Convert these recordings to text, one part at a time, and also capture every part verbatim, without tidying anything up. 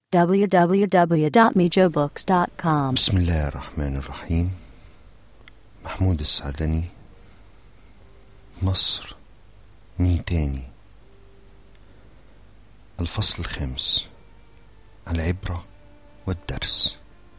دبليو دبليو دبليو دوت ميجو بوكس دوت كوم. بسم الله الرحمن الرحيم. محمود السعدني، مصر مين تاني. الفصل الخامس، العبرة والدرس.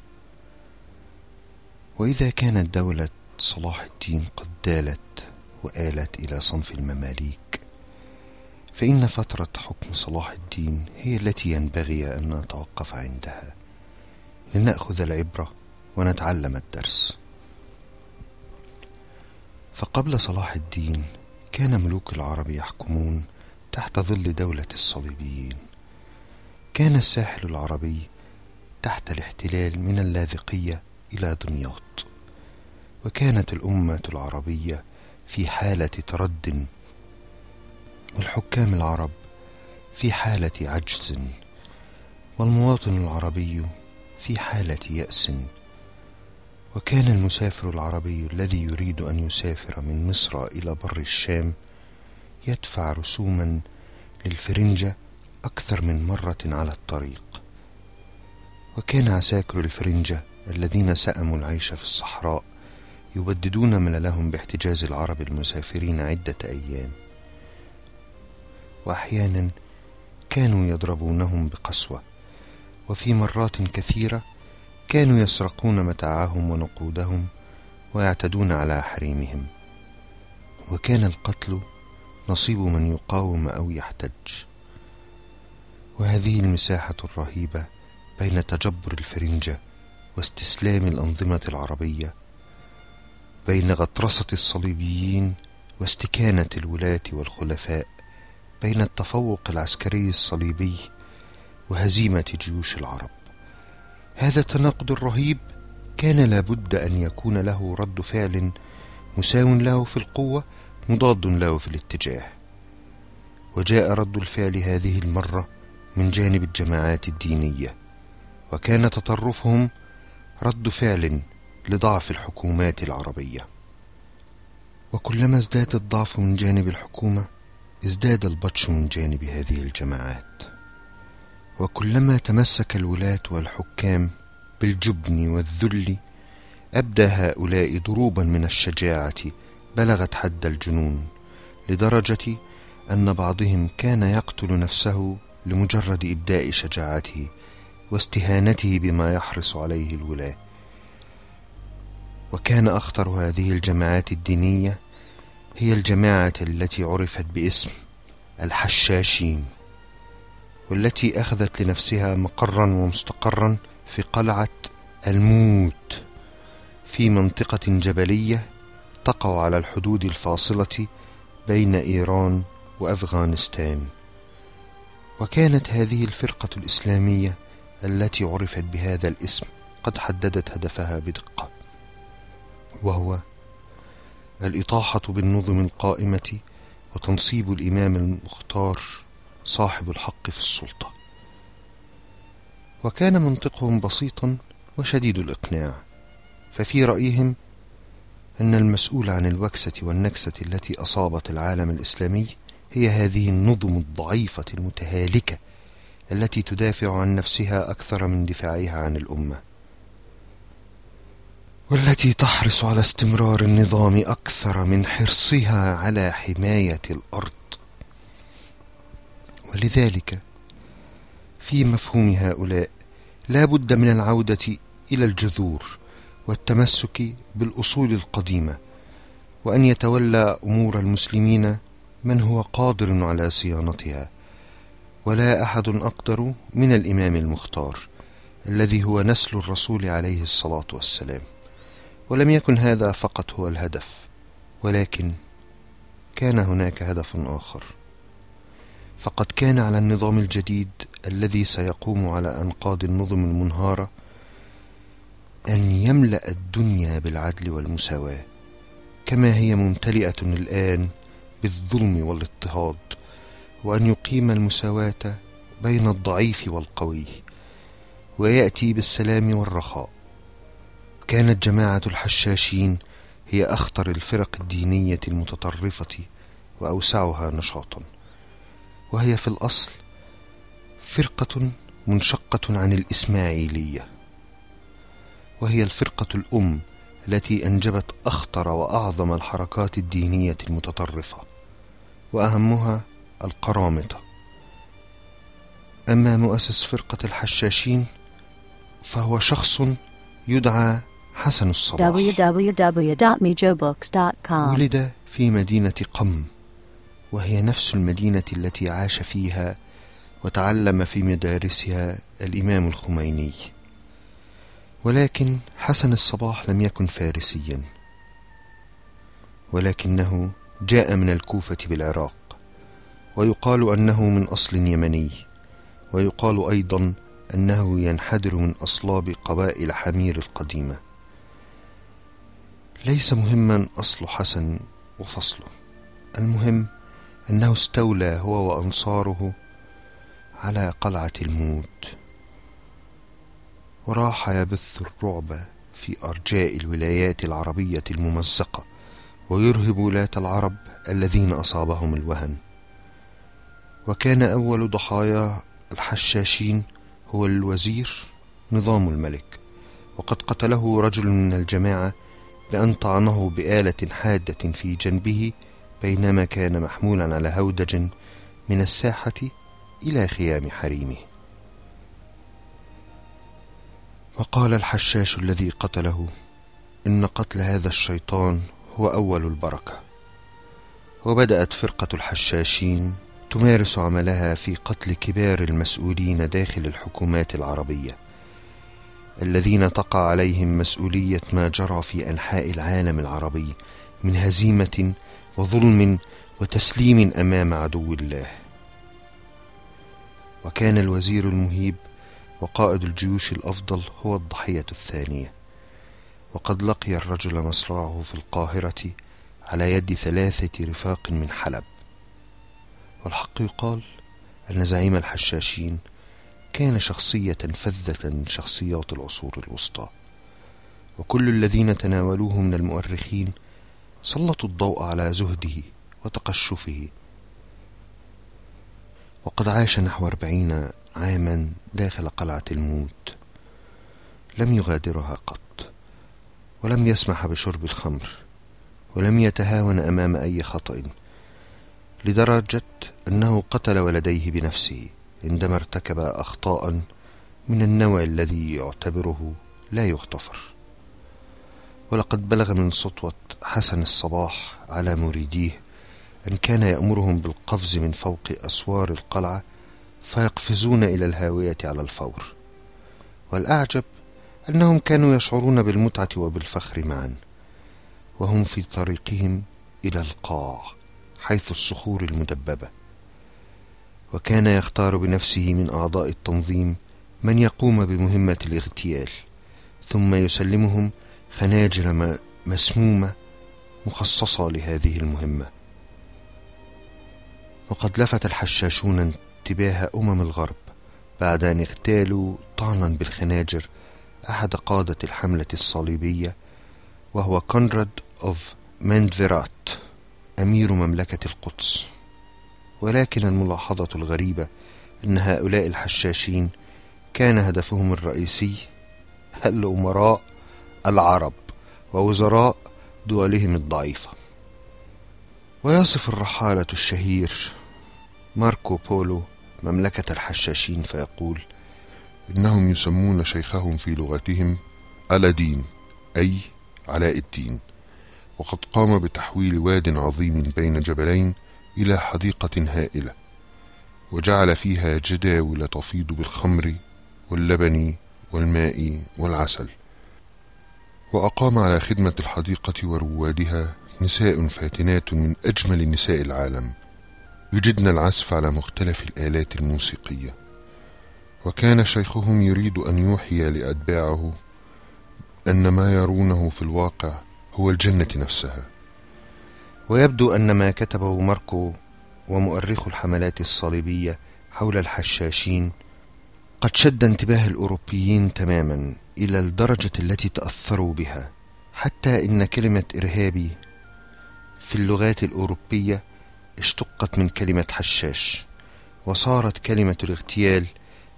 وإذا كانت دولة صلاح الدين قد دالت وآلت إلى صنف المماليك، فإن فترة حكم صلاح الدين هي التي ينبغي أن نتوقف عندها لنأخذ العبرة ونتعلم الدرس. فقبل صلاح الدين كان ملوك العرب يحكمون تحت ظل دولة الصليبيين. كان الساحل العربي تحت الاحتلال من اللاذقية إلى دمياط، وكانت الأمة العربية في حالة ترد، والحكام العرب في حالة عجز، والمواطن العربي في حالة يأس. وكان المسافر العربي الذي يريد أن يسافر من مصر إلى بر الشام يدفع رسوما للفرنجة أكثر من مرة على الطريق. وكان عساكر الفرنجة الذين سأموا العيش في الصحراء يبددون مللهم باحتجاز العرب المسافرين عدة أيام، وأحيانا كانوا يضربونهم بقسوة، وفي مرات كثيرة كانوا يسرقون متاعهم ونقودهم ويعتدون على حريمهم. وكان القتل نصيب من يقاوم أو يحتج. وهذه المساحة الرهيبة بين تجبر الفرنجة واستسلام الأنظمة العربية، بين غطرسة الصليبيين واستكانة الولاة والخلفاء، بين التفوق العسكري الصليبي وهزيمة جيوش العرب، هذا التناقض الرهيب كان لابد أن يكون له رد فعل مساو له في القوة مضاد له في الاتجاه. وجاء رد الفعل هذه المرة من جانب الجماعات الدينية، وكان تطرفهم رد فعل لضعف الحكومات العربية. وكلما ازداد الضعف من جانب الحكومة ازداد البطش من جانب هذه الجماعات. وكلما تمسك الولاة والحكام بالجبن والذل أبدى هؤلاء ضروبا من الشجاعة بلغت حد الجنون، لدرجة أن بعضهم كان يقتل نفسه لمجرد إبداء شجاعته واستهانته بما يحرص عليه الولاة. وكان أخطر هذه الجماعات الدينية هي الجماعة التي عرفت باسم الحشاشين، والتي أخذت لنفسها مقرا ومستقرا في قلعة الموت في منطقة جبلية تقع على الحدود الفاصلة بين إيران وأفغانستان. وكانت هذه الفرقة الإسلامية التي عرفت بهذا الاسم قد حددت هدفها بدقة، وهو الإطاحة بالنظم القائمة وتنصيب الإمام المختار صاحب الحق في السلطة. وكان منطقهم بسيطا وشديد الإقناع، ففي رأيهم أن المسؤول عن الوكسة والنكسة التي أصابت العالم الإسلامي هي هذه النظم الضعيفة المتهالكة التي تدافع عن نفسها أكثر من دفاعها عن الأمة، والتي تحرص على استمرار النظام أكثر من حرصها على حماية الأرض. ولذلك في مفهوم هؤلاء لا بد من العودة إلى الجذور والتمسك بالأصول القديمة، وأن يتولى أمور المسلمين من هو قادر على صيانتها، ولا أحد أقدر من الإمام المختار الذي هو نسل الرسول عليه الصلاة والسلام. ولم يكن هذا فقط هو الهدف، ولكن كان هناك هدف آخر. فقد كان على النظام الجديد الذي سيقوم على أنقاض النظم المنهارة أن يملأ الدنيا بالعدل والمساواة كما هي ممتلئة الآن بالظلم والاضطهاد، وأن يقيم المساواة بين الضعيف والقوي، ويأتي بالسلام والرخاء. كانت جماعة الحشاشين هي أخطر الفرق الدينية المتطرفة وأوسعها نشاطا، وهي في الأصل فرقة منشقة عن الإسماعيلية، وهي الفرقة الأم التي أنجبت أخطر وأعظم الحركات الدينية المتطرفة، وأهمها القرامطة. أما مؤسس فرقة الحشاشين فهو شخص يدعى حسن الصباح. دبليو دبليو دبليو دوت ميجو بوكس دوت كوم. ولد في مدينة قم، وهي نفس المدينة التي عاش فيها وتعلم في مدارسها الإمام الخميني. ولكن حسن الصباح لم يكن فارسيا، ولكنه جاء من الكوفة بالعراق، ويقال أنه من أصل يمني، ويقال أيضا أنه ينحدر من أصلاب قبائل حمير القديمة. ليس مهما أصل حسن وفصله، المهم أنه استولى هو وأنصاره على قلعة الموت، وراح يبث الرعب في أرجاء الولايات العربية الممزقة، ويرهب ولاة العرب الذين أصابهم الوهن. وكان أول ضحايا الحشاشين هو الوزير نظام الملك، وقد قتله رجل من الجماعة بأن طعنه بآلة حادة في جنبه بينما كان محمولا على هودج من الساحة إلى خيام حريمه. وقال الحشاش الذي قتله إن قتل هذا الشيطان هو أول البركة. وبدأت فرقة الحشاشين تمارس عملها في قتل كبار المسؤولين داخل الحكومات العربية، الذين تقع عليهم مسؤولية ما جرى في أنحاء العالم العربي من هزيمة وظلم وتسليم أمام عدو الله. وكان الوزير المهيب وقائد الجيوش الأفضل هو الضحية الثانية، وقد لقي الرجل مصرعه في القاهرة على يد ثلاثة رفاق من حلب. والحق يقال أن زعيم الحشاشين كان شخصية فذة من شخصيات العصور الوسطى، وكل الذين تناولوه من المؤرخين سلطوا الضوء على زهده وتقشفه. وقد عاش نحو أربعين عاما داخل قلعة الموت، لم يغادرها قط، ولم يسمح بشرب الخمر، ولم يتهاون أمام أي خطأ، لدرجة أنه قتل ولديه بنفسه عندما ارتكب أخطاء من النوع الذي يعتبره لا يغتفر. ولقد بلغ من سطوة حسن الصباح على مريديه أن كان يأمرهم بالقفز من فوق أسوار القلعة فيقفزون إلى الهاوية على الفور. والأعجب أنهم كانوا يشعرون بالمتعة وبالفخر معا، وهم في طريقهم إلى القاع حيث الصخور المدببة. وكان يختار بنفسه من أعضاء التنظيم من يقوم بمهمة الاغتيال، ثم يسلمهم خناجر مسمومة مخصصة لهذه المهمة. وقد لفت الحشاشون انتباه أمم الغرب بعد أن اغتالوا طعنا بالخناجر أحد قادة الحملة الصليبية، وهو كونراد أوف ماندفيرات أمير مملكة القدس. ولكن الملاحظة الغريبة أن هؤلاء الحشاشين كان هدفهم الرئيسي الأمراء العرب ووزراء دولهم الضعيفة. ويصف الرحالة الشهير ماركو بولو مملكة الحشاشين فيقول: إنهم يسمون شيخهم في لغتهم ألادين، أي علاء الدين، وقد قام بتحويل واد عظيم بين جبلين إلى حديقة هائلة، وجعل فيها جداول تفيض بالخمر واللبن والماء والعسل، وأقام على خدمة الحديقة وروادها نساء فاتنات من أجمل نساء العالم، يجدن العزف على مختلف الآلات الموسيقية. وكان شيخهم يريد أن يوحي لأتباعه أن ما يرونه في الواقع هو الجنة نفسها. ويبدو أن ما كتبه ماركو ومؤرخ الحملات الصليبية حول الحشاشين قد شد انتباه الأوروبيين تماما إلى الدرجة التي تأثروا بها، حتى إن كلمة إرهابي في اللغات الأوروبية اشتقت من كلمة حشاش، وصارت كلمة الاغتيال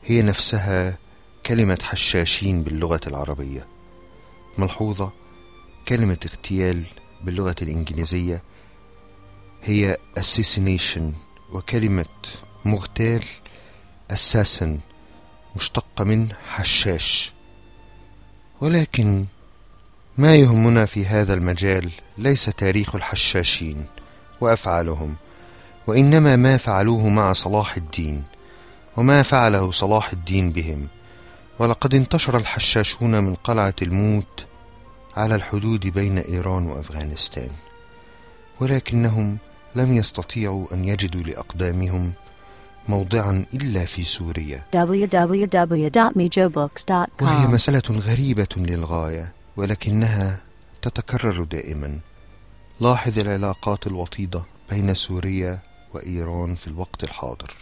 هي نفسها كلمة حشاشين باللغة العربية. ملحوظة: كلمة اغتيال باللغة الإنجليزية هي assassination، وكلمة مغتال assassin مشتقة من حشاش. ولكن ما يهمنا في هذا المجال ليس تاريخ الحشاشين وأفعالهم، وإنما ما فعلوه مع صلاح الدين وما فعله صلاح الدين بهم. ولقد انتشر الحشاشون من قلعة الموت على الحدود بين إيران وأفغانستان، ولكنهم لم يستطيعوا أن يجدوا لأقدامهم موضعا إلا في سوريا، دبليو دبليو دبليو دوت ميجو بوكس دوت كوم. وهي مسألة غريبة للغاية، ولكنها تتكرر دائما. لاحظ العلاقات الوطيدة بين سوريا وإيران في الوقت الحاضر.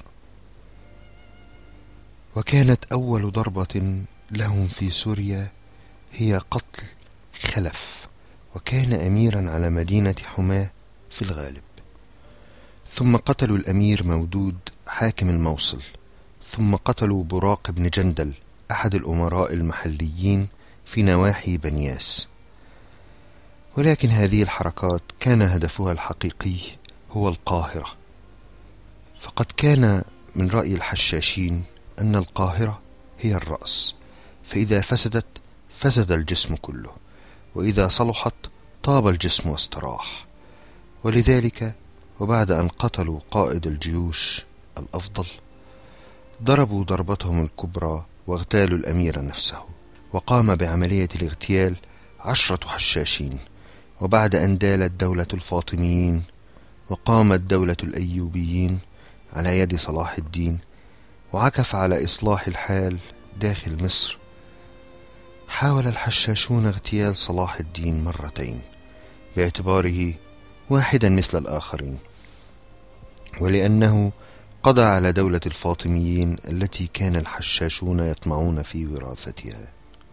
وكانت أول ضربة لهم في سوريا هي قتل خلف، وكان أميرا على مدينة حماة في الغالب. ثم قتلوا الأمير مودود حاكم الموصل، ثم قتلوا براق بن جندل أحد الأمراء المحليين في نواحي بنياس. ولكن هذه الحركات كان هدفها الحقيقي هو القاهرة، فقد كان من رأي الحشاشين أن القاهرة هي الرأس، فإذا فسدت فسد الجسم كله، وإذا صلحت طاب الجسم واستراح. ولذلك وبعد أن قتلوا قائد الجيوش الأفضل ضربوا ضربتهم الكبرى واغتالوا الأمير نفسه، وقام بعملية الاغتيال عشرة حشاشين. وبعد أن دالت دولة الفاطميين وقامت دولة الأيوبيين على يد صلاح الدين وعكف على إصلاح الحال داخل مصر، حاول الحشاشون اغتيال صلاح الدين مرتين باعتباره واحدا مثل الآخرين، ولأنه قضى على دولة الفاطميين التي كان الحشاشون يطمعون في وراثتها.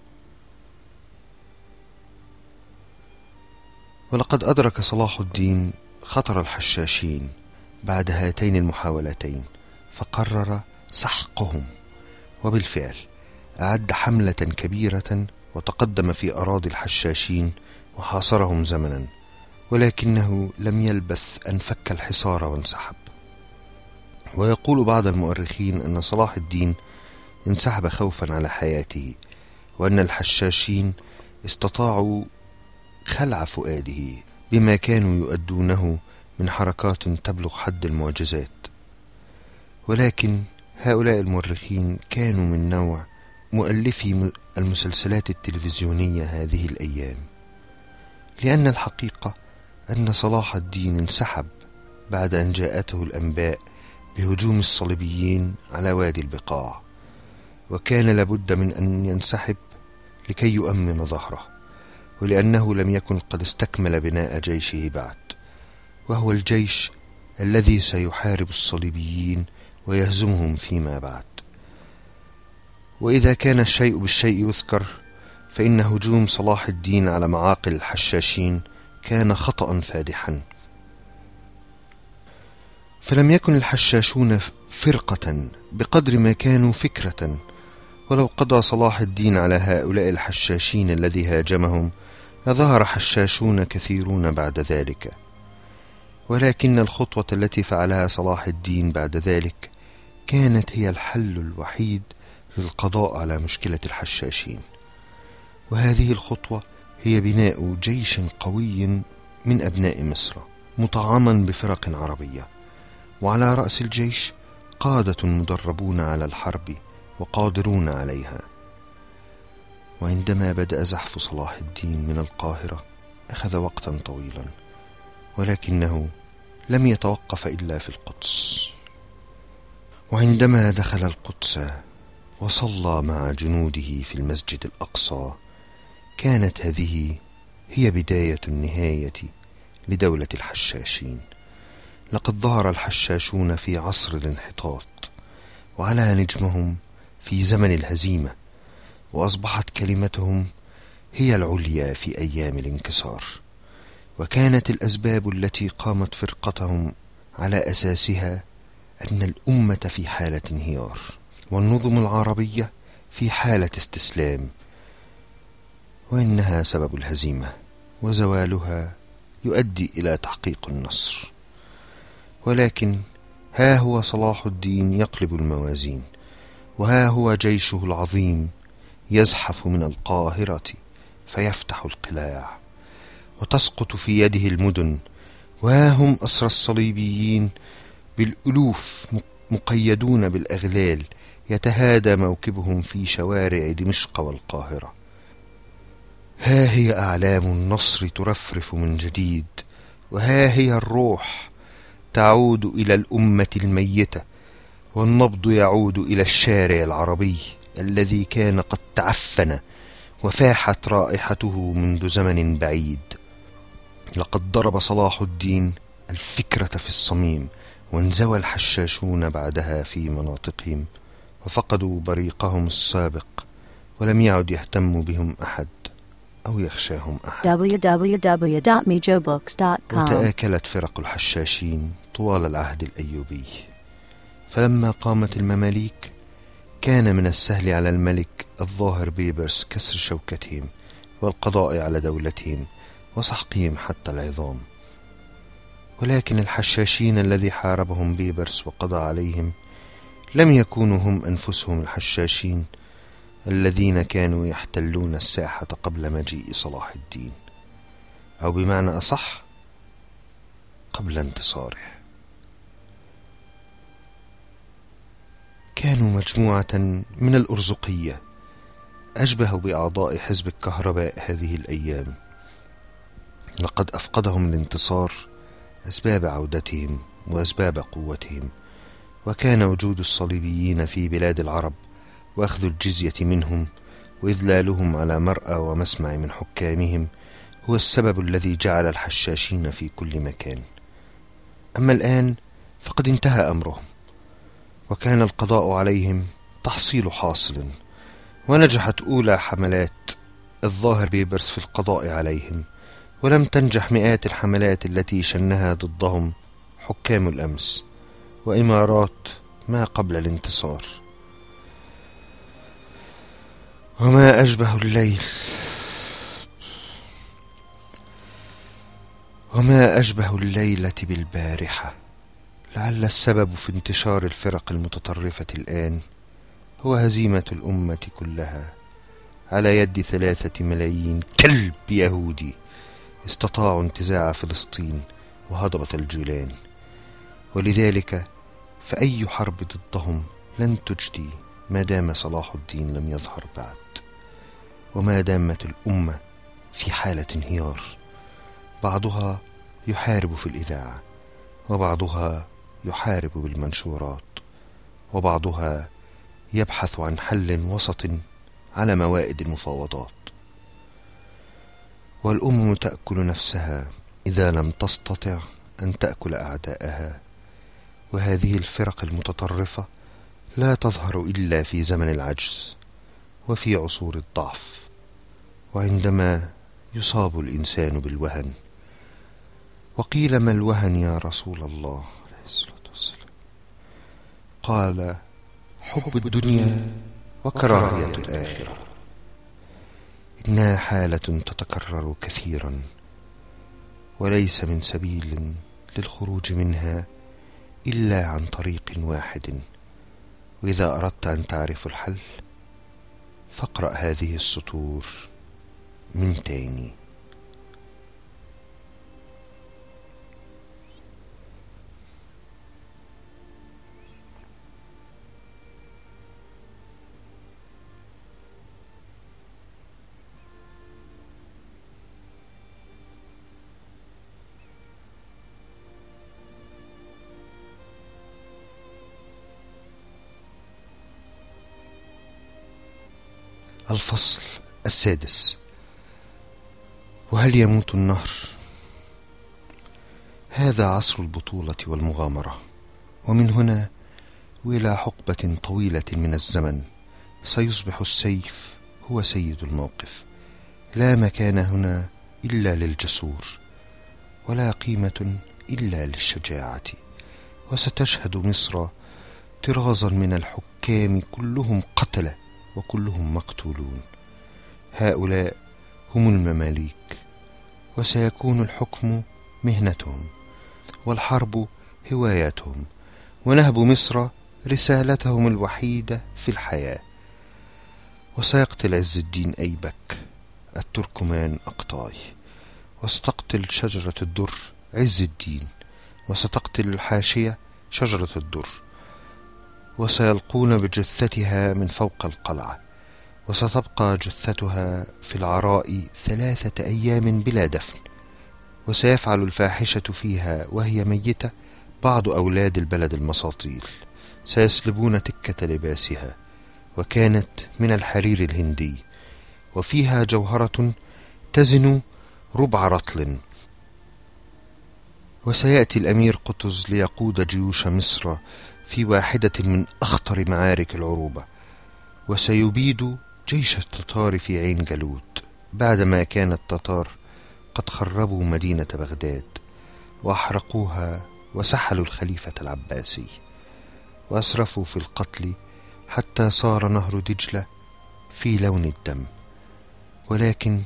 ولقد أدرك صلاح الدين خطر الحشاشين بعد هاتين المحاولتين، فقرر سحقهم، وبالفعل أعد حملة كبيرة وتقدم في أراضي الحشاشين وحاصرهم زمنا، ولكنه لم يلبث أن فك الحصار وانسحب. ويقول بعض المؤرخين أن صلاح الدين انسحب خوفا على حياته، وأن الحشاشين استطاعوا خلع فؤاده بما كانوا يؤدونه من حركات تبلغ حد المعجزات. ولكن هؤلاء المؤرخين كانوا من نوع مؤلفي المسلسلات التلفزيونية هذه الأيام، لأن الحقيقة أن صلاح الدين انسحب بعد أن جاءته الأنباء بهجوم الصليبيين على وادي البقاع، وكان لابد من أن ينسحب لكي يؤمن ظهره، ولأنه لم يكن قد استكمل بناء جيشه بعد، وهو الجيش الذي سيحارب الصليبيين ويهزمهم فيما بعد. وإذا كان الشيء بالشيء يذكر، فإن هجوم صلاح الدين على معاقل الحشاشين كان خطأ فادحا، فلم يكن الحشاشون فرقة بقدر ما كانوا فكرة. ولو قضى صلاح الدين على هؤلاء الحشاشين الذي هاجمهم لظهر حشاشون كثيرون بعد ذلك، ولكن الخطوة التي فعلها صلاح الدين بعد ذلك كانت هي الحل الوحيد للقضاء على مشكلة الحشاشين. وهذه الخطوة هي بناء جيش قوي من أبناء مصر مطعما بفرق عربية، وعلى رأس الجيش قادة مدربون على الحرب وقادرون عليها. وعندما بدأ زحف صلاح الدين من القاهرة أخذ وقتا طويلا، ولكنه لم يتوقف إلا في القدس. وعندما دخل القدس وصلى مع جنوده في المسجد الأقصى، كانت هذه هي بداية النهاية لدولة الحشاشين. لقد ظهر الحشاشون في عصر الانحطاط، وعلى نجمهم في زمن الهزيمة، وأصبحت كلمتهم هي العليا في أيام الانكسار. وكانت الأسباب التي قامت فرقتهم على أساسها أن الأمة في حالة انهيار، والنظم العربية في حالة استسلام، وإنها سبب الهزيمة، وزوالها يؤدي إلى تحقيق النصر. ولكن ها هو صلاح الدين يقلب الموازين، وها هو جيشه العظيم يزحف من القاهرة فيفتح القلاع، وتسقط في يده المدن، وها هم أسرى الصليبيين بالألوف مقيدون بالأغلال يتهادى موكبهم في شوارع دمشق والقاهرة. ها هي أعلام النصر ترفرف من جديد، وها هي الروح تعود إلى الأمة الميتة، والنبض يعود إلى الشارع العربي الذي كان قد تعفن وفاحت رائحته منذ زمن بعيد. لقد ضرب صلاح الدين الفكرة في الصميم، وانزوى الحشاشون بعدها في مناطقهم، وفقدوا بريقهم السابق، ولم يعد يهتم بهم أحد أو يخشاهم أحد. دبليو دبليو دبليو دوت ميجو بوكس دوت كوم. وتآكلت فرق الحشاشين طوال العهد الأيوبي، فلما قامت المماليك كان من السهل على الملك الظاهر بيبرس كسر شوكتهم والقضاء على دولتهم وسحقهم حتى العظام. ولكن الحشاشين الذي حاربهم بيبرس وقضى عليهم لم يكونوا هم أنفسهم الحشاشين الذين كانوا يحتلون الساحة قبل مجيء صلاح الدين، أو بمعنى أصح قبل انتصاره. كانوا مجموعة من الأرزقية أشبه بأعضاء حزب الكهرباء هذه الأيام. لقد أفقدهم الانتصار أسباب عودتهم وأسباب قوتهم، وكان وجود الصليبيين في بلاد العرب وأخذ الجزية منهم وإذلالهم على مرأى ومسمع من حكامهم هو السبب الذي جعل الحشاشين في كل مكان. أما الآن فقد انتهى أمرهم، وكان القضاء عليهم تحصيل حاصل، ونجحت أولى حملات الظاهر بيبرس في القضاء عليهم، ولم تنجح مئات الحملات التي شنها ضدهم حكام الأمس وإمارات ما قبل الانتصار. وما أشبه الليل وما أشبه الليلة بالبارحة. لعل السبب في انتشار الفرق المتطرفة الآن هو هزيمة الأمة كلها على يد ثلاثة ملايين كلب يهودي استطاعوا انتزاع فلسطين وهضبة الجولان. ولذلك فأي حرب ضدهم لن تجدي ما دام صلاح الدين لم يظهر بعد، وما دامت الأمة في حالة انهيار. بعضها يحارب في الإذاعة، وبعضها يحارب بالمنشورات، وبعضها يبحث عن حل وسط على موائد المفاوضات. والأمم تأكل نفسها إذا لم تستطع أن تأكل أعداءها. وهذه الفرق المتطرفة لا تظهر إلا في زمن العجز وفي عصور الضعف، وعندما يصاب الإنسان بالوهن. وقيل: ما الوهن يا رسول الله؟ عليه الصلاة والسلام. قال: حب الدنيا وكراهية الآخرة. إنها حالة تتكرر كثيرا، وليس من سبيل للخروج منها إلا عن طريق واحد. وإذا أردت أن تعرف الحل فاقرأ هذه السطور من تاني. الفصل السادس: وهل يموت النهر؟ هذا عصر البطولة والمغامرة، ومن هنا وإلى حقبة طويلة من الزمن سيصبح السيف هو سيد الموقف. لا مكان هنا إلا للجسور، ولا قيمة إلا للشجاعة. وستشهد مصر طرازا من الحكام الحكام كلهم قتلة وكلهم مقتولون. هؤلاء هم المماليك، وسيكون الحكم مهنتهم والحرب هوايتهم، ونهب مصر رسالتهم الوحيدة في الحياة. وسيقتل عز الدين أيبك التركمان أقطاي، وستقتل شجرة الدر عز الدين، وستقتل الحاشية شجرة الدر، وسيلقون بجثتها من فوق القلعة، وستبقى جثتها في العراء ثلاثة أيام بلا دفن. وسيفعل الفاحشة فيها وهي ميتة بعض أولاد البلد المساطيل، سيسلبون تكة لباسها، وكانت من الحرير الهندي، وفيها جوهرة تزن ربع رطل. وسيأتي الأمير قطز ليقود جيوش مصر في واحدة من أخطر معارك العروبة، وسيبيد جيش التتار في عين جالوت، بعدما كان التتار قد خربوا مدينة بغداد وأحرقوها وسحلوا الخليفة العباسي، وأسرفوا في القتل حتى صار نهر دجلة في لون الدم. ولكن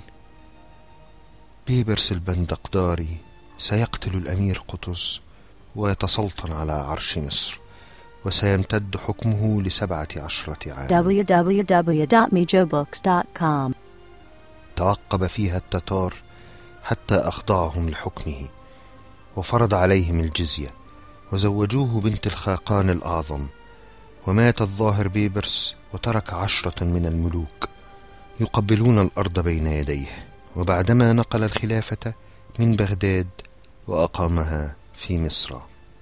بيبرس البندقداري سيقتل الأمير قطز ويتسلطن على عرش مصر، وسيمتد حكمه لسبعة عشرة عام. دبليو دبليو دبليو دوت ميجو بوكس دوت كوم. تعقب فيها التتار حتى أخضعهم لحكمه، وفرض عليهم الجزية، وزوجوه بنت الخاقان الأعظم. ومات الظاهر بيبرس وترك عشرة من الملوك يقبلون الأرض بين يديه، وبعدما نقل الخلافة من بغداد وأقامها في مصر.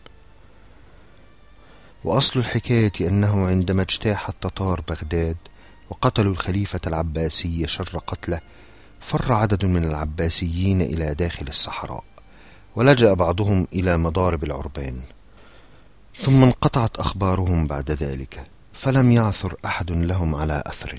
وأصل الحكاية أنه عندما اجتاح التتار بغداد وقتلوا الخليفة العباسي شر قتله، فر عدد من العباسيين إلى داخل الصحراء، ولجأ بعضهم إلى مضارب العربان، ثم انقطعت أخبارهم بعد ذلك، فلم يعثر أحد لهم على أثر.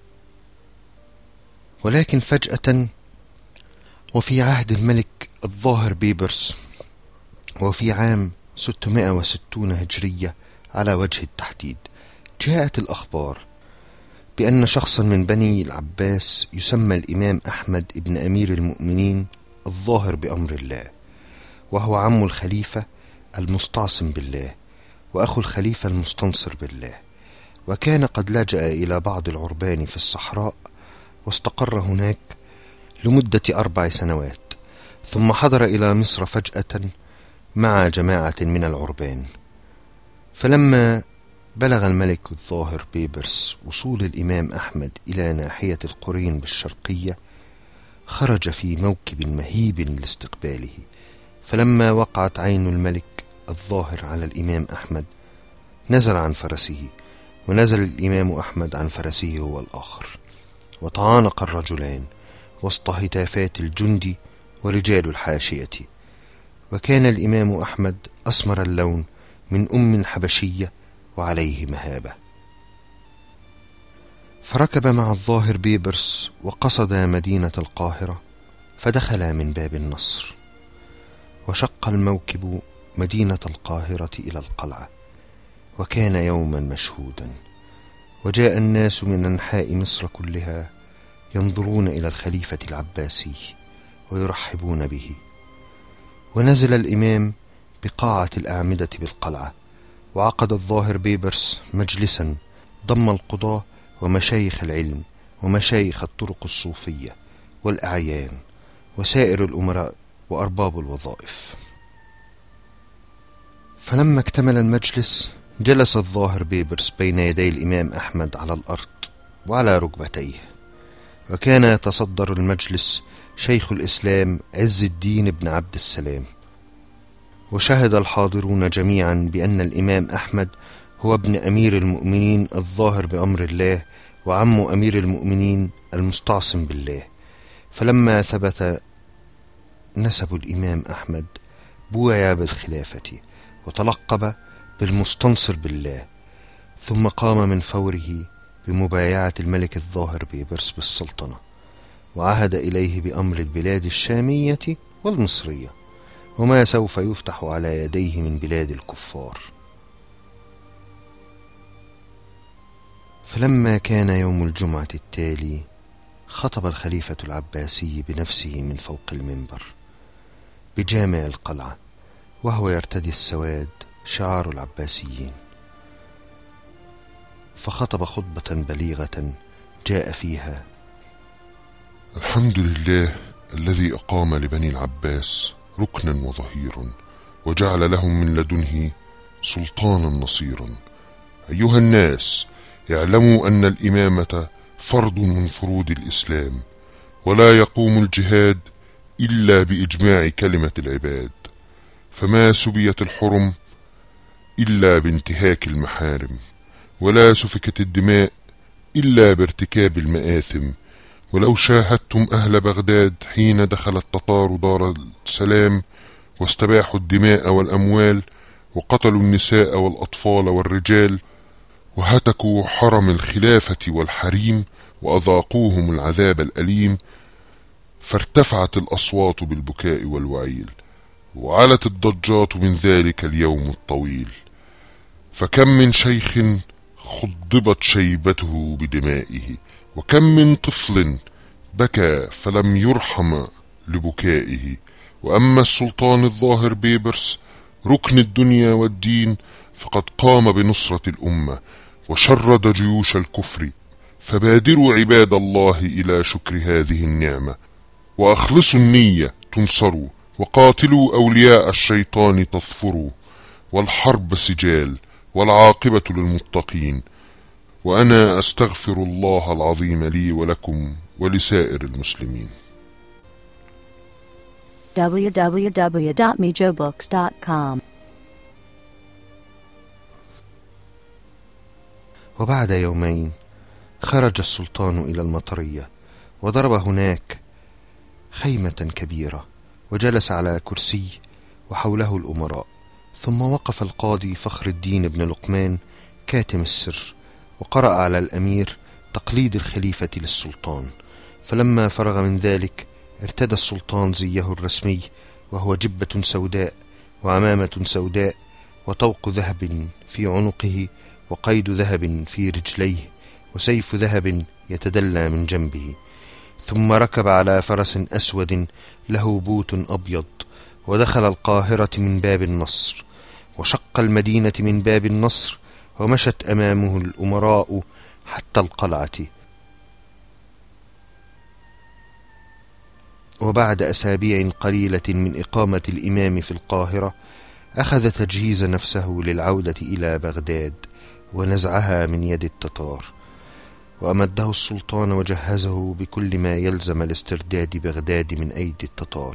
ولكن فجأة وفي عهد الملك الظاهر بيبرس، وفي عام ستمائة وستين هجرية على وجه التحديد، جاءت الأخبار بأن شخصا من بني العباس يسمى الإمام أحمد ابن أمير المؤمنين الظاهر بأمر الله، وهو عم الخليفة المستعصم بالله وأخو الخليفة المستنصر بالله، وكان قد لجأ إلى بعض العربان في الصحراء واستقر هناك لمدة أربع سنوات، ثم حضر إلى مصر فجأة مع جماعة من العربان. فلما بلغ الملك الظاهر بيبرس وصول الإمام أحمد إلى ناحية القرين بالشرقية، خرج في موكب مهيب لاستقباله. فلما وقعت عين الملك الظاهر على الإمام أحمد نزل عن فرسه، ونزل الإمام أحمد عن فرسه هو الآخر، وتعانق الرجلان وسط هتافات الجند ورجال الحاشية. وكان الإمام أحمد أسمر اللون من أم حبشية وعليه مهابة. فركب مع الظاهر بيبرس وقصد مدينة القاهرة، فدخل من باب النصر، وشق الموكب مدينة القاهرة إلى القلعة، وكان يوما مشهودا، وجاء الناس من أنحاء مصر كلها ينظرون إلى الخليفة العباسي ويرحبون به. ونزل الإمام بقاعة الأعمدة بالقلعة، وعقد الظاهر بيبرس مجلسا ضم القضاة ومشايخ العلم ومشايخ الطرق الصوفية والأعيان وسائر الأمراء وأرباب الوظائف. فلما اكتمل المجلس جلس الظاهر بيبرس بين يدي الإمام أحمد على الأرض وعلى ركبتيه، وكان يتصدر المجلس شيخ الإسلام عز الدين بن عبد السلام. وشهد الحاضرون جميعا بأن الإمام أحمد هو ابن أمير المؤمنين الظاهر بأمر الله وعم أمير المؤمنين المستعصم بالله. فلما ثبت نسب الإمام أحمد بويع بالخلافة وتلقب بالمستنصر بالله، ثم قام من فوره بمبايعة الملك الظاهر بيبرس بالسلطنة، وعهد إليه بأمر البلاد الشامية والمصرية وما سوف يفتح على يديه من بلاد الكفار. فلما كان يوم الجمعة التالي خطب الخليفة العباسي بنفسه من فوق المنبر بجامع القلعة، وهو يرتدي السواد شعار العباسيين، فخطب خطبة بليغة جاء فيها: الحمد لله الذي أقام لبني العباس ركنا وظهيرا، وجعل لهم من لدنه سلطانا نصيرا. أيها الناس، اعلموا أن الإمامة فرض من فروض الإسلام، ولا يقوم الجهاد إلا بإجماع كلمة العباد، فما سبيت الحرم إلا بانتهاك المحارم، ولا سفكت الدماء إلا بارتكاب المآثم. ولو شاهدتم أهل بغداد حين دخل التتار دار السلام واستباحوا الدماء والأموال، وقتلوا النساء والأطفال والرجال، وهتكوا حرم الخلافة والحريم، وأذاقوهم العذاب الأليم، فارتفعت الأصوات بالبكاء والوعيل، وعلت الضجات من ذلك اليوم الطويل. فكم من شيخ خضبت شيبته بدمائه، وكم من طفل بكى فلم يرحم لبكائه. وأما السلطان الظاهر بيبرس ركن الدنيا والدين، فقد قام بنصرة الأمة وشرد جيوش الكفر. فبادروا عباد الله إلى شكر هذه النعمة، وأخلصوا النية تنصروا، وقاتلوا أولياء الشيطان تظفروا، والحرب سجال والعاقبة للمتقين. وأنا أستغفر الله العظيم لي ولكم ولسائر المسلمين. w w w dot mijo books dot com. وبعد يومين خرج السلطان إلى المطرية، وضرب هناك خيمة كبيرة، وجلس على كرسي وحوله الأمراء. ثم وقف القاضي فخر الدين بن لقمان كاتم السر، وقرأ على الأمير تقليد الخليفة للسلطان. فلما فرغ من ذلك ارتدى السلطان زيه الرسمي، وهو جبة سوداء وعمامة سوداء وطوق ذهب في عنقه وقيد ذهب في رجليه وسيف ذهب يتدلى من جنبه. ثم ركب على فرس أسود له بوت أبيض، ودخل القاهرة من باب النصر، وشق المدينة من باب النصر، ومشت أمامه الأمراء حتى القلعة. وبعد أسابيع قليلة من إقامة الإمام في القاهرة أخذ تجهيز نفسه للعودة إلى بغداد ونزعها من يد التتار، وأمده السلطان وجهزه بكل ما يلزم لاسترداد بغداد من أيدي التتار،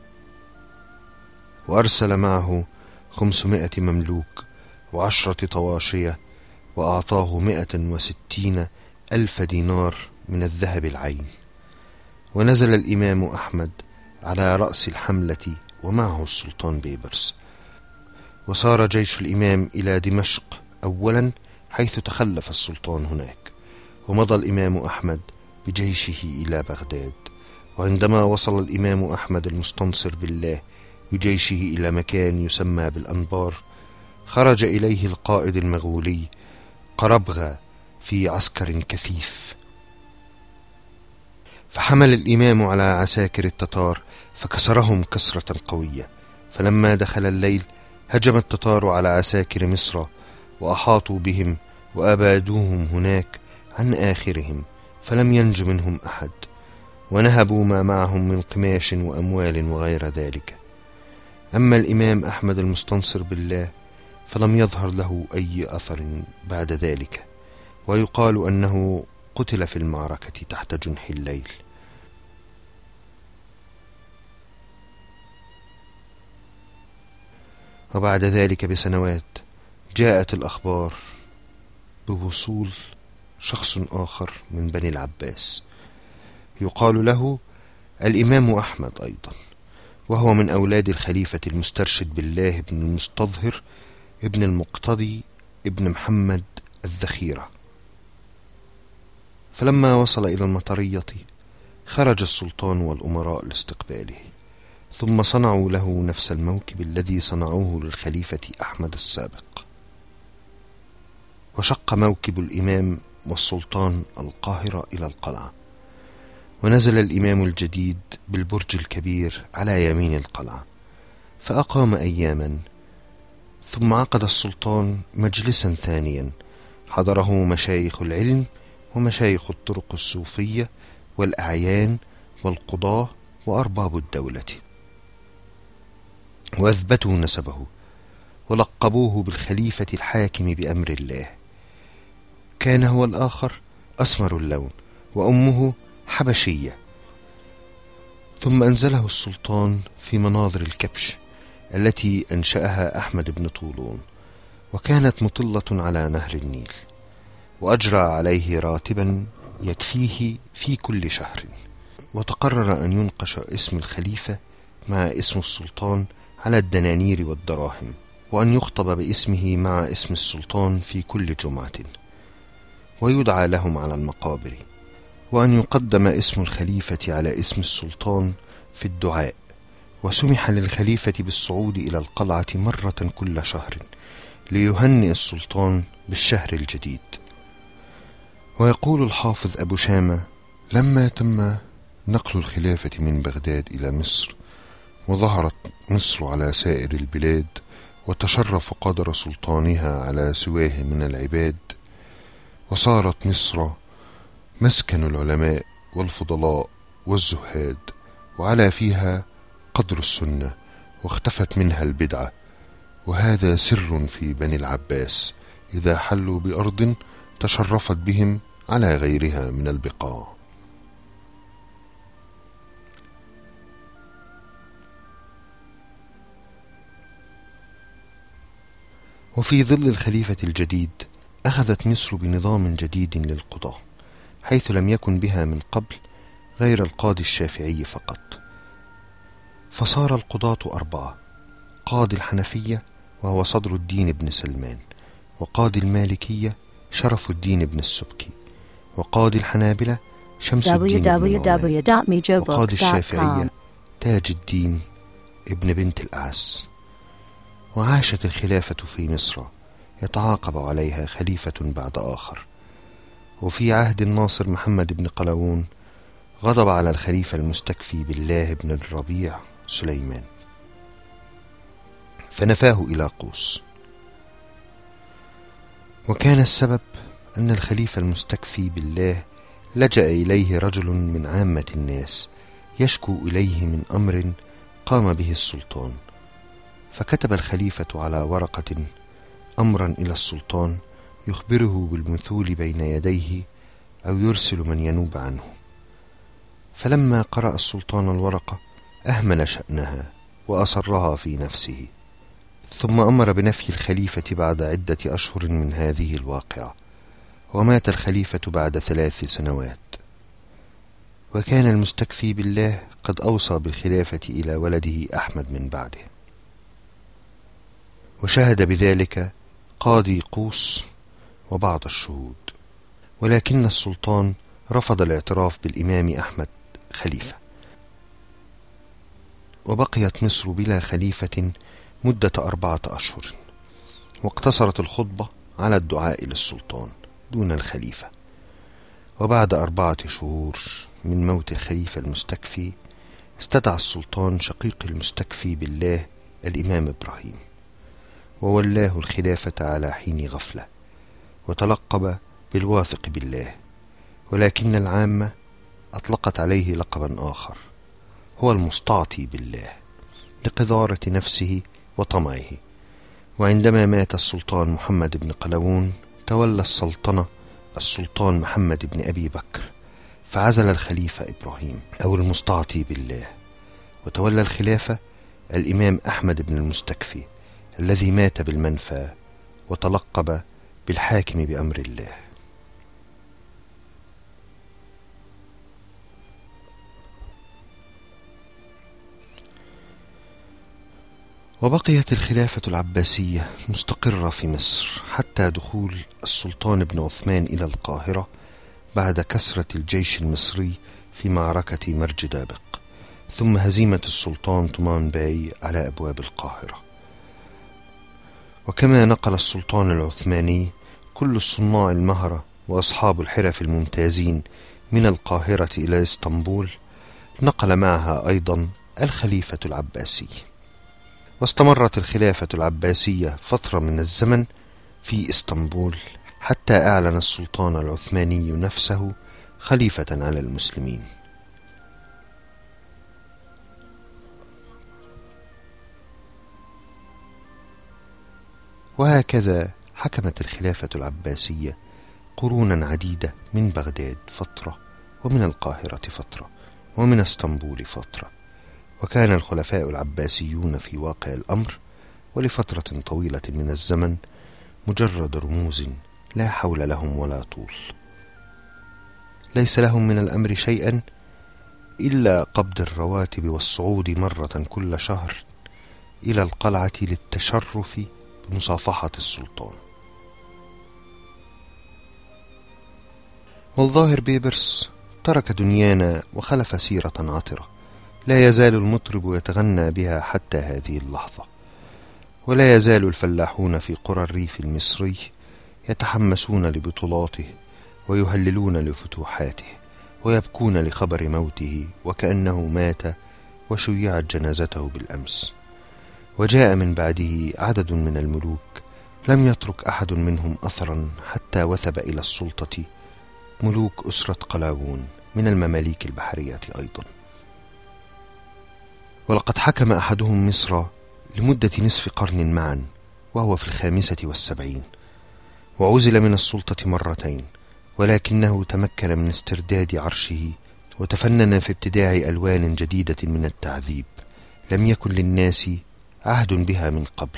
وأرسل معه خمسمائة مملوك وعشرة طواشية، وأعطاه مائة وستين ألف دينار من الذهب العين. ونزل الإمام أحمد على رأس الحملة ومعه السلطان بيبرس، وصار جيش الإمام إلى دمشق أولا حيث تخلف السلطان هناك، ومضى الإمام أحمد بجيشه إلى بغداد. وعندما وصل الإمام أحمد المستنصر بالله بجيشه إلى مكان يسمى بالأنبار، خرج إليه القائد المغولي قربغة في عسكر كثيف، فحمل الإمام على عساكر التتار فكسرهم كسرة قوية. فلما دخل الليل هجم التتار على عساكر مصر، وأحاطوا بهم وأبادوهم هناك عن آخرهم، فلم ينج منهم أحد، ونهبوا ما معهم من قماش وأموال وغير ذلك. أما الإمام أحمد المستنصر بالله فلم يظهر له أي أثر بعد ذلك، ويقال أنه قتل في المعركة تحت جنح الليل. وبعد ذلك بسنوات جاءت الأخبار بوصول شخص آخر من بني العباس يقال له الإمام أحمد أيضا، وهو من أولاد الخليفة المسترشد بالله ابن المستظهر ابن المقتضي ابن محمد الذخيرة. فلما وصل إلى المطرية خرج السلطان والأمراء لاستقباله، ثم صنعوا له نفس الموكب الذي صنعوه للخليفة أحمد السابق، وشق موكب الإمام والسلطان القاهرة إلى القلعة. ونزل الإمام الجديد بالبرج الكبير على يمين القلعة، فأقام أياما، ثم عقد السلطان مجلسا ثانيا حضره مشايخ العلم ومشايخ الطرق الصوفية والأعيان والقضاة وأرباب الدولة، وأثبتوا نسبه ولقبوه بالخليفة الحاكم بأمر الله. كان هو الآخر أسمر اللون وأمه حبشية. ثم أنزله السلطان في مناظر الكبش التي أنشأها أحمد بن طولون، وكانت مطلة على نهر النيل، وأجرى عليه راتبا يكفيه في كل شهر. وتقرر أن ينقش اسم الخليفة مع اسم السلطان على الدنانير والدراهم، وأن يخطب باسمه مع اسم السلطان في كل جمعة، ويدعى لهم على المقابر، وأن يقدم اسم الخليفة على اسم السلطان في الدعاء. وسمح للخليفة بالصعود إلى القلعة مرة كل شهر ليهنئ السلطان بالشهر الجديد. ويقول الحافظ أبو شامة: لما تم نقل الخلافة من بغداد إلى مصر، وظهرت مصر على سائر البلاد، وتشرف قدر سلطانها على سواه من العباد، وصارت مصر مسكن العلماء والفضلاء والزهاد، وعلى فيها قدر السنة، واختفت منها البدعة. وهذا سر في بني العباس، إذا حلوا بأرض تشرفت بهم على غيرها من البقاع. وفي ظل الخليفة الجديد أخذت مصر بنظام جديد للقضاء، حيث لم يكن بها من قبل غير القاضي الشافعي فقط، فصار القضاة أربعة: قاضي الحنفية وهو صدر الدين بن سلمان، وقاضي المالكية شرف الدين بن السبكي، وقاضي الحنابلة شمس الدين بن نعمان، وقاضي الشافعية تاج الدين ابن بنت الأعز. وعاشت الخلافة في مصر يتعاقب عليها خليفة بعد آخر. وفي عهد الناصر محمد بن قلاوون غضب على الخليفة المستكفي بالله بن الربيع سليمان، فنفاه إلى قوس. وكان السبب أن الخليفة المستكفي بالله لجأ إليه رجل من عامة الناس يشكو إليه من أمر قام به السلطان، فكتب الخليفة على ورقة أمرا إلى السلطان يخبره بالمثول بين يديه أو يرسل من ينوب عنه. فلما قرأ السلطان الورقة أهمل شأنها وأصرها في نفسه، ثم أمر بنفي الخليفة بعد عدة أشهر من هذه الواقعة، ومات الخليفة بعد ثلاث سنوات. وكان المستكفي بالله قد أوصى بالخلافة إلى ولده أحمد من بعده، وشهد بذلك قاضي قوس وبعض الشهود، ولكن السلطان رفض الاعتراف بالإمام أحمد خليفة، وبقيت مصر بلا خليفة مدة أربعة أشهر، واقتصرت الخطبة على الدعاء للسلطان دون الخليفة. وبعد أربعة شهور من موت الخليفة المستكفي استدعى السلطان شقيق المستكفي بالله الإمام إبراهيم، وولاه الخلافة على حين غفلة، وتلقب بالواثق بالله. ولكن العامة أطلقت عليه لقبا آخر، هو المستعطي بالله، لقذارة نفسه وطمعه. وعندما مات السلطان محمد بن قلاوون تولى السلطنة السلطان محمد بن أبي بكر، فعزل الخليفة إبراهيم أو المستعطي بالله، وتولى الخلافة الإمام أحمد بن المستكفي الذي مات بالمنفى، وتلقب بالحاكم بأمر الله. وبقيت الخلافة العباسية مستقرة في مصر حتى دخول السلطان بن عثمان إلى القاهرة بعد كسرة الجيش المصري في معركة مرج دابق، ثم هزيمة السلطان طمان باي على أبواب القاهرة. وكما نقل السلطان العثماني كل الصناع المهرة وأصحاب الحرف الممتازين من القاهرة إلى اسطنبول، نقل معها أيضا الخليفة العباسي. واستمرت الخلافة العباسية فترة من الزمن في اسطنبول حتى أعلن السلطان العثماني نفسه خليفة على المسلمين. وهكذا حكمت الخلافة العباسية قرونا عديدة من بغداد فترة، ومن القاهرة فترة، ومن اسطنبول فترة. وكان الخلفاء العباسيون في واقع الأمر ولفترة طويلة من الزمن مجرد رموز لا حول لهم ولا طول، ليس لهم من الأمر شيئا إلا قبض الرواتب والصعود مرة كل شهر إلى القلعة للتشرف بمصافحة السلطان. والظاهر بيبرس ترك دنيانا وخلف سيرة عطرة لا يزال المطرب يتغنى بها حتى هذه اللحظة، ولا يزال الفلاحون في قرى الريف المصري يتحمسون لبطولاته ويهللون لفتوحاته ويبكون لخبر موته وكأنه مات وشيعت جنازته بالأمس. وجاء من بعده عدد من الملوك لم يترك أحد منهم أثرا حتى وثب إلى السلطة، ملوك أسرة قلاوون من المماليك البحرية أيضا. ولقد حكم أحدهم مصر لمدة نصف قرن معا وهو في الخامسة والسبعين، وعزل من السلطة مرتين، ولكنه تمكن من استرداد عرشه وتفنن في ابتداع ألوان جديدة من التعذيب لم يكن للناس عهد بها من قبل.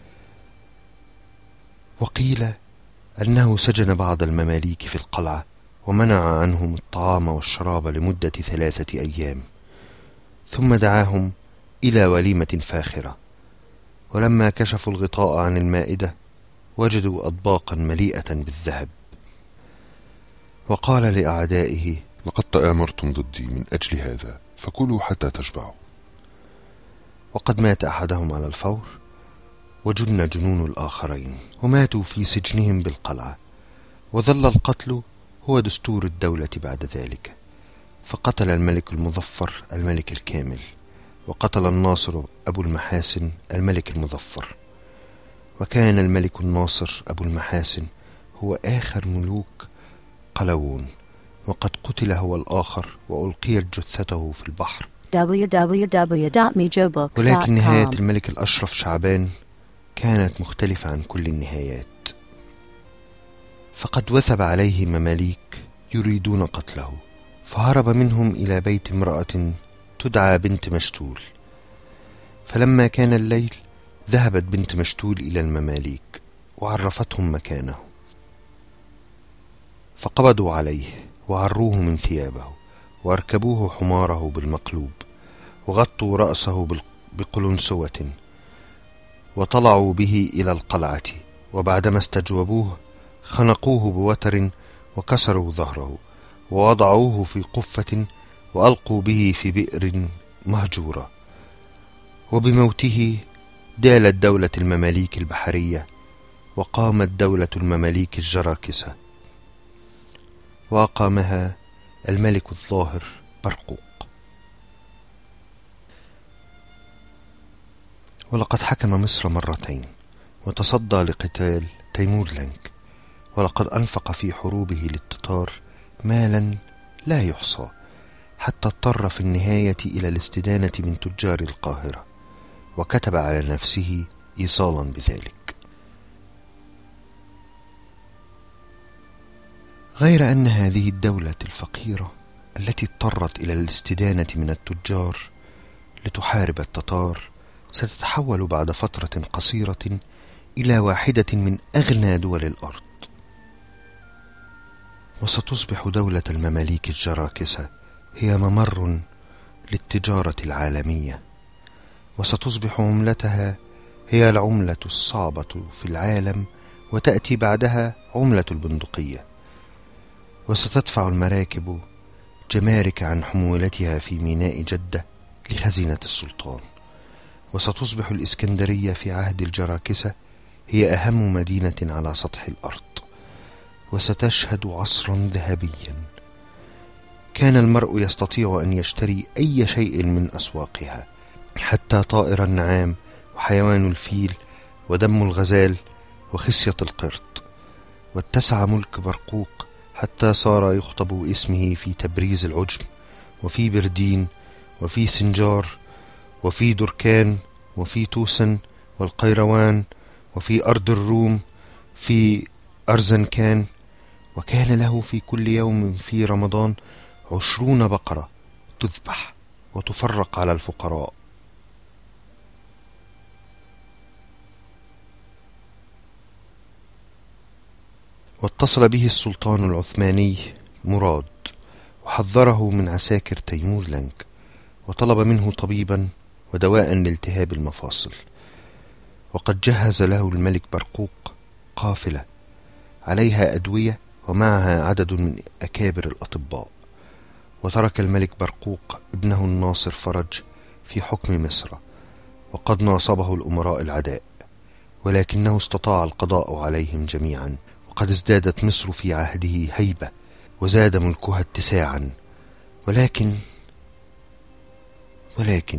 وقيل أنه سجن بعض المماليك في القلعة ومنع عنهم الطعام والشراب لمدة ثلاثة أيام، ثم دعاهم إلى وليمة فاخرة، ولما كشفوا الغطاء عن المائدة وجدوا أطباقا مليئة بالذهب. وقال لأعدائه: لقد تآمرتم ضدي من أجل هذا، فكلوا حتى تشبعوا. وقد مات أحدهم على الفور، وجن جنون الآخرين، وماتوا في سجنهم بالقلعة. وظل القتل هو دستور الدولة بعد ذلك، فقتل الملك المظفر الملك الكامل، وقتل الناصر أبو المحاسن الملك المظفر. وكان الملك الناصر أبو المحاسن هو آخر ملوك قلاوون، وقد قتل هو الآخر وألقيت جثته في البحر. دبليو دبليو دبليو دوت ميجو بوكس دوت كوم. ولكن نهاية الملك الأشرف شعبان كانت مختلفة عن كل النهايات، فقد وثب عليه مماليك يريدون قتله، فهرب منهم إلى بيت امرأة تدعى بنت مشتول. فلما كان الليل ذهبت بنت مشتول إلى المماليك وعرفتهم مكانه، فقبضوا عليه وعروه من ثيابه واركبوه حماره بالمقلوب وغطوا رأسه بقلنسوة وطلعوا به إلى القلعة، وبعدما استجوبوه خنقوه بوتر وكسروا ظهره ووضعوه في قفة وألقوا به في بئر مهجورة. وبموته دالت دولة المماليك البحرية وقامت دولة المماليك الجراكسة، وأقامها الملك الظاهر برقوق. ولقد حكم مصر مرتين وتصدى لقتال تيمور لنك، ولقد أنفق في حروبه للتتار مالا لا يحصى، حتى اضطر في النهاية إلى الاستدانة من تجار القاهرة، وكتب على نفسه إيصالا بذلك. غير أن هذه الدولة الفقيرة التي اضطرت إلى الاستدانة من التجار لتحارب التتار ستتحول بعد فترة قصيرة إلى واحدة من أغنى دول الأرض، وستصبح دولة المماليك الجراكسة هي ممر للتجارة العالمية، وستصبح عملتها هي العملة الصعبة في العالم، وتأتي بعدها عملة البندقية، وستدفع المراكب جمارك عن حمولتها في ميناء جدة لخزينة السلطان، وستصبح الإسكندرية في عهد الجراكسة هي أهم مدينة على سطح الأرض، وستشهد عصرا ذهبيا. كان المرء يستطيع أن يشتري أي شيء من أسواقها، حتى طائر النعام وحيوان الفيل ودم الغزال وخصية القرد. واتسع ملك برقوق حتى صار يخطب باسمه في تبريز العجم، وفي بردين، وفي سنجار، وفي دركان، وفي توسن والقيروان، وفي أرض الروم، في أرزنكان. وكان له في كل يوم في رمضان عشرون بقرة تذبح وتفرق على الفقراء. واتصل به السلطان العثماني مراد وحذره من عساكر تيمور لنك، وطلب منه طبيبا ودواء لالتهاب المفاصل. وقد جهز له الملك برقوق قافلة عليها أدوية ومعها عدد من أكابر الأطباء. وترك الملك برقوق ابنه الناصر فرج في حكم مصر، وقد ناصبه الأمراء العداء، ولكنه استطاع القضاء عليهم جميعا. وقد ازدادت مصر في عهده هيبة، وزاد ملكها اتساعا. ولكن ولكن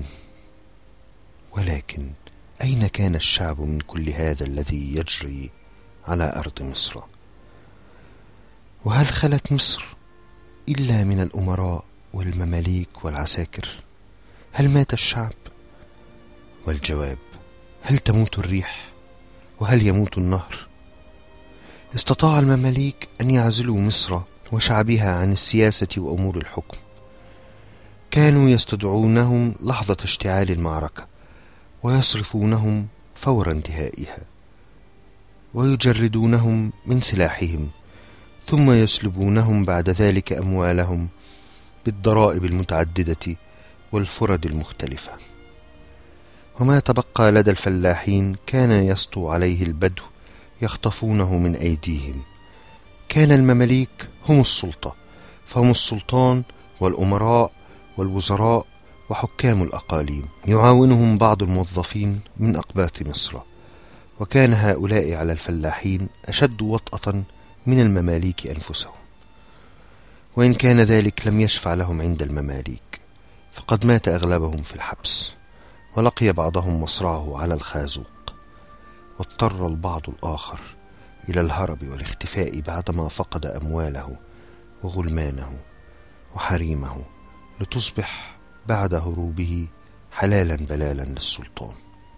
ولكن أين كان الشعب من كل هذا الذي يجري على أرض مصر؟ وهل خلت مصر إلا من الأمراء والمماليك والعساكر؟ هل مات الشعب؟ والجواب: هل تموت الريح؟ وهل يموت النهر؟ استطاع المماليك أن يعزلوا مصر وشعبها عن السياسة وأمور الحكم. كانوا يستدعونهم لحظة اشتعال المعركة ويصرفونهم فور انتهائها، ويجردونهم من سلاحهم، ثم يسلبونهم بعد ذلك أموالهم بالضرائب المتعددة والفرد المختلفة. وما تبقى لدى الفلاحين كان يسطو عليه البدو يخطفونه من أيديهم. كان المماليك هم السلطة، فهم السلطان والأمراء والوزراء وحكام الأقاليم، يعاونهم بعض الموظفين من أقباط مصر. وكان هؤلاء على الفلاحين أشد وطأة من المماليك أنفسهم، وإن كان ذلك لم يشفع لهم عند المماليك، فقد مات أغلبهم في الحبس، ولقي بعضهم مصرعه على الخازوق. واضطر البعض الآخر إلى الهرب والاختفاء بعدما فقد أمواله وغلمانه وحريمه، لتصبح بعد هروبه حلالا بلالا للسلطان.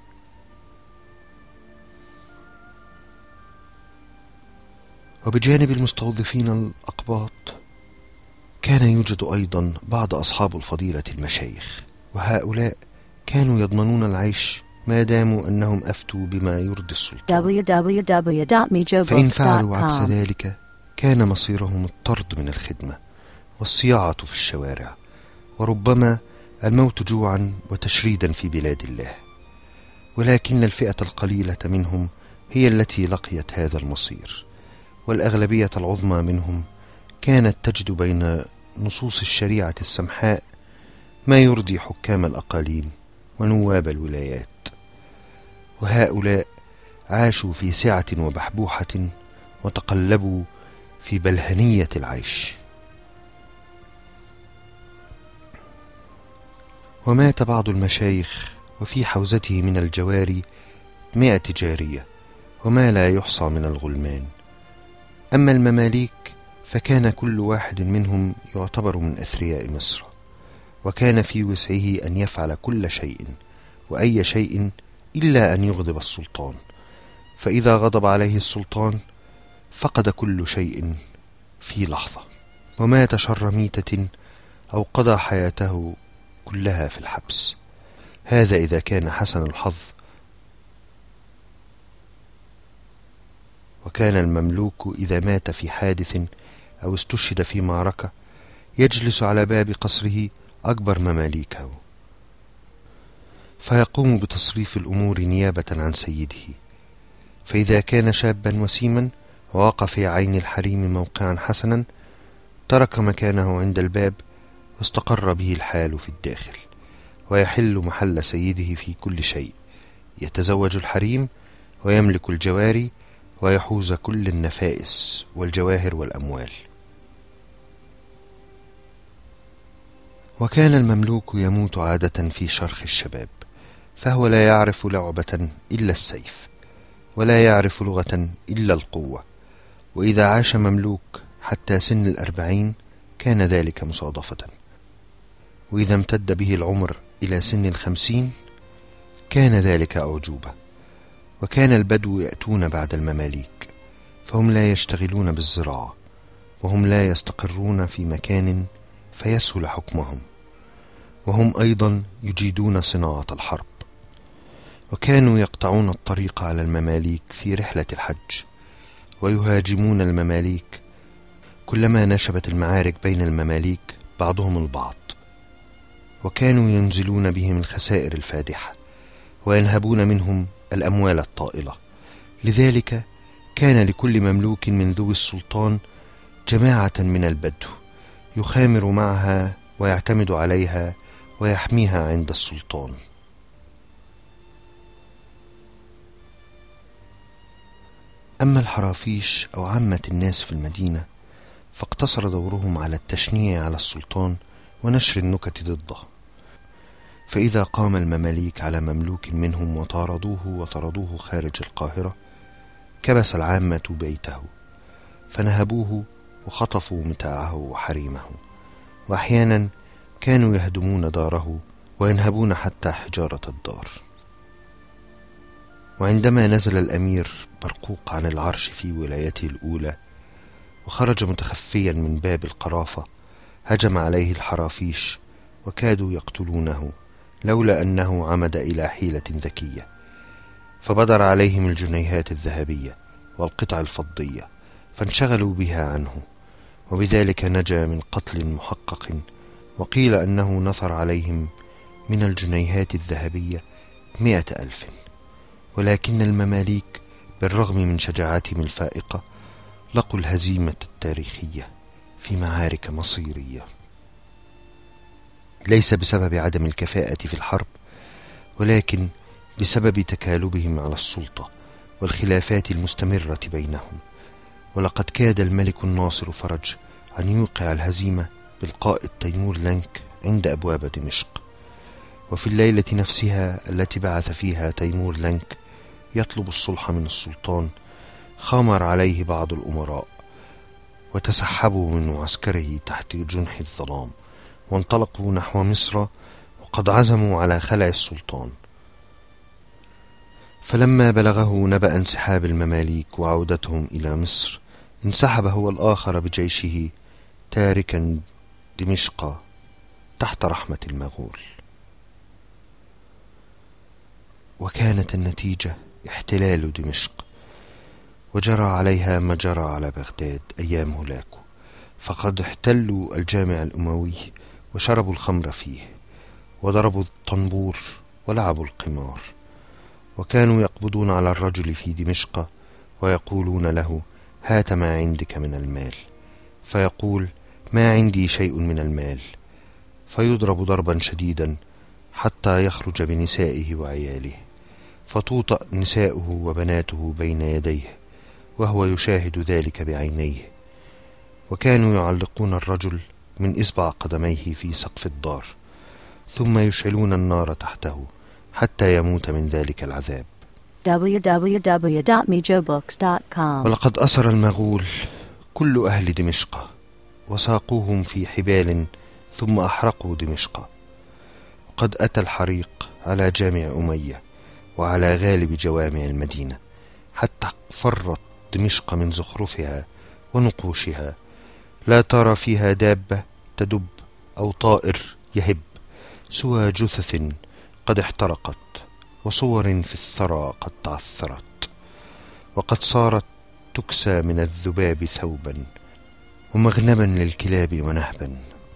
وبجانب المستوظفين الأقباط كان يوجد أيضا بعض أصحاب الفضيلة المشايخ، وهؤلاء كانوا يضمنون العيش ما داموا أنهم أفتوا بما يرضي السلطان. دبليو دبليو دبليو دوت مي جو بوكس دوت كوم. فإن فعلوا عكس ذلك كان مصيرهم الطرد من الخدمة والصياعة في الشوارع، وربما الموت جوعا وتشريدا في بلاد الله. ولكن الفئة القليلة منهم هي التي لقيت هذا المصير، والأغلبية العظمى منهم كانت تجد بين نصوص الشريعة السمحاء ما يرضي حكام الأقاليم ونواب الولايات. وهؤلاء عاشوا في سعة وبحبوحة، وتقلبوا في بلهنية العيش. ومات بعض المشايخ وفي حوزته من الجواري مئة جارية، وما لا يحصى من الغلمان. أما المماليك فكان كل واحد منهم يعتبر من أثرياء مصر، وكان في وسعه أن يفعل كل شيء وأي شيء إلا أن يغضب السلطان، فإذا غضب عليه السلطان فقد كل شيء في لحظة، ومات شر ميتة أو قضى حياته كلها في الحبس. هذا إذا كان حسن الحظ. وكان المملوك إذا مات في حادث أو استشهد في معركة يجلس على باب قصره أكبر مماليكه، فيقوم بتصريف الأمور نيابة عن سيده. فإذا كان شابا وسيما ووقع في عين الحريم موقعا حسنا، ترك مكانه عند الباب واستقر به الحال في الداخل، ويحل محل سيده في كل شيء، يتزوج الحريم ويملك الجواري ويحوز كل النفائس والجواهر والأموال. وكان المملوك يموت عادة في شرخ الشباب، فهو لا يعرف لعبة إلا السيف، ولا يعرف لغة إلا القوة. وإذا عاش مملوك حتى سن الأربعين كان ذلك مصادفة، وإذا امتد به العمر إلى سن الخمسين كان ذلك أعجوبة. وكان البدو يأتون بعد المماليك، فهم لا يشتغلون بالزراعة، وهم لا يستقرون في مكان فيسهل حكمهم، وهم أيضا يجيدون صناعة الحرب. وكانوا يقطعون الطريق على المماليك في رحلة الحج، ويهاجمون المماليك كلما نشبت المعارك بين المماليك بعضهم البعض. وكانوا ينزلون بهم الخسائر الفادحة، وينهبون منهم الأموال الطائلة. لذلك كان لكل مملوك من ذوي السلطان جماعة من البدو يخامر معها ويعتمد عليها ويحميها عند السلطان. أما الحرافيش أو عامة الناس في المدينة فاقتصر دورهم على التشنيع على السلطان ونشر النكت ضده. فإذا قام المماليك على مملوك منهم وطاردوه وطردوه خارج القاهرة، كبس العامة بيته فنهبوه وخطفوا متاعه وحريمه، وأحيانا كانوا يهدمون داره وينهبون حتى حجارة الدار. وعندما نزل الأمير برقوق عن العرش في ولايته الأولى وخرج متخفيا من باب القرافة، هجم عليه الحرافيش وكادوا يقتلونه، لولا أنه عمد إلى حيلة ذكية، فبدر عليهم الجنيهات الذهبية والقطع الفضية فانشغلوا بها عنه، وبذلك نجا من قتل محقق. وقيل أنه نثر عليهم من الجنيهات الذهبية مئة ألف. ولكن المماليك بالرغم من شجاعتهم الفائقة لقوا الهزيمة التاريخية في معارك مصيرية، ليس بسبب عدم الكفاءة في الحرب، ولكن بسبب تكالبهم على السلطة والخلافات المستمرة بينهم. ولقد كاد الملك الناصر فرج أن يوقع الهزيمة بالقائد تيمور لنك عند أبواب دمشق. وفي الليلة نفسها التي بعث فيها تيمور لنك يطلب الصلح من السلطان، خامر عليه بعض الأمراء وتسحبوا من معسكره تحت جنح الظلام، وانطلقوا نحو مصر، وقد عزموا على خلع السلطان. فلما بلغه نبأ انسحاب المماليك وعودتهم إلى مصر، انسحب هو الآخر بجيشه تاركا دمشق تحت رحمة المغول. وكانت النتيجة احتلال دمشق، وجرى عليها ما جرى على بغداد أيام هولاكو، فقد احتلوا الجامع الأموي وشربوا الخمر فيه، وضربوا الطنبور ولعبوا القمار. وكانوا يقبضون على الرجل في دمشق ويقولون له: هات ما عندك من المال، فيقول: ما عندي شيء من المال، فيضرب ضربا شديدا حتى يخرج بنسائه وعياله، فتوطأ نساؤه وبناته بين يديه وهو يشاهد ذلك بعينيه. وكانوا يعلقون الرجل من إصبع قدميه في سقف الدار، ثم يشعلون النار تحته حتى يموت من ذلك العذاب. دبليو دبليو دبليو دوت ميجو بوكس دوت كوم. ولقد أسر المغول كل أهل دمشق وساقوهم في حبال ثم أحرقوا دمشق. وقد أتى الحريق على جامع أمية وعلى غالب جوامع المدينة، حتى فرت دمشق من زخرفها ونقوشها، لا ترى فيها دابة تدب أو طائر يهب، سوى جثث قد احترقت وصور في الثرى قد تعثرت. وقد صارت تكسى من الذباب ثوبا ومغنما للكلاب ونهبا.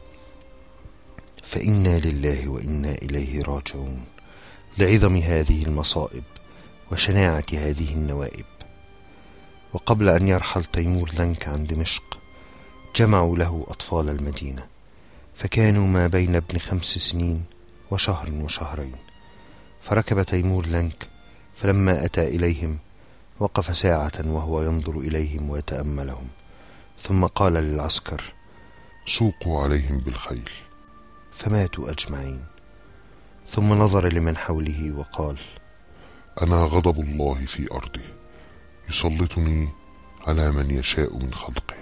فإنا لله وإنا إليه راجعون لعظم هذه المصائب وشناعة هذه النوائب. وقبل أن يرحل تيمور لنك عن دمشق جمعوا له أطفال المدينة، فكانوا ما بين ابن خمس سنين وشهر وشهرين. فركب تيمور لنك، فلما أتى إليهم وقف ساعة وهو ينظر إليهم ويتأملهم، ثم قال للعسكر: سوقوا عليهم بالخيل. فماتوا أجمعين. ثم نظر لمن حوله وقال: أنا غضب الله في أرضه، يسلطني على من يشاء من خلقه.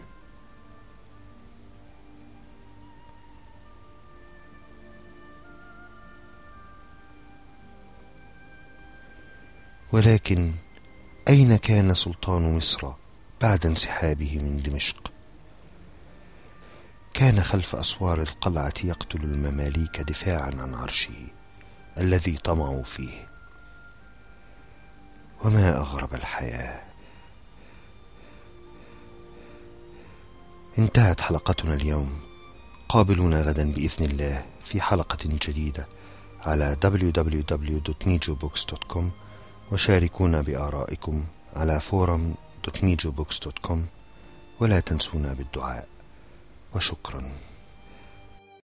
ولكن أين كان سلطان مصر بعد انسحابه من دمشق؟ كان خلف أسوار القلعة يقتل المماليك دفاعا عن عرشه الذي طمعوا فيه. وما أغرب الحياة. انتهت حلقتنا اليوم. قابلونا غدا بإذن الله في حلقة جديدة على دبليو دبليو دبليو دوت ميجو بوكس دوت كوم، وشاركونا بآرائكم على فورم دوت ميجو بوكس دوت كوم، ولا تنسونا بالدعاء. وشكرا.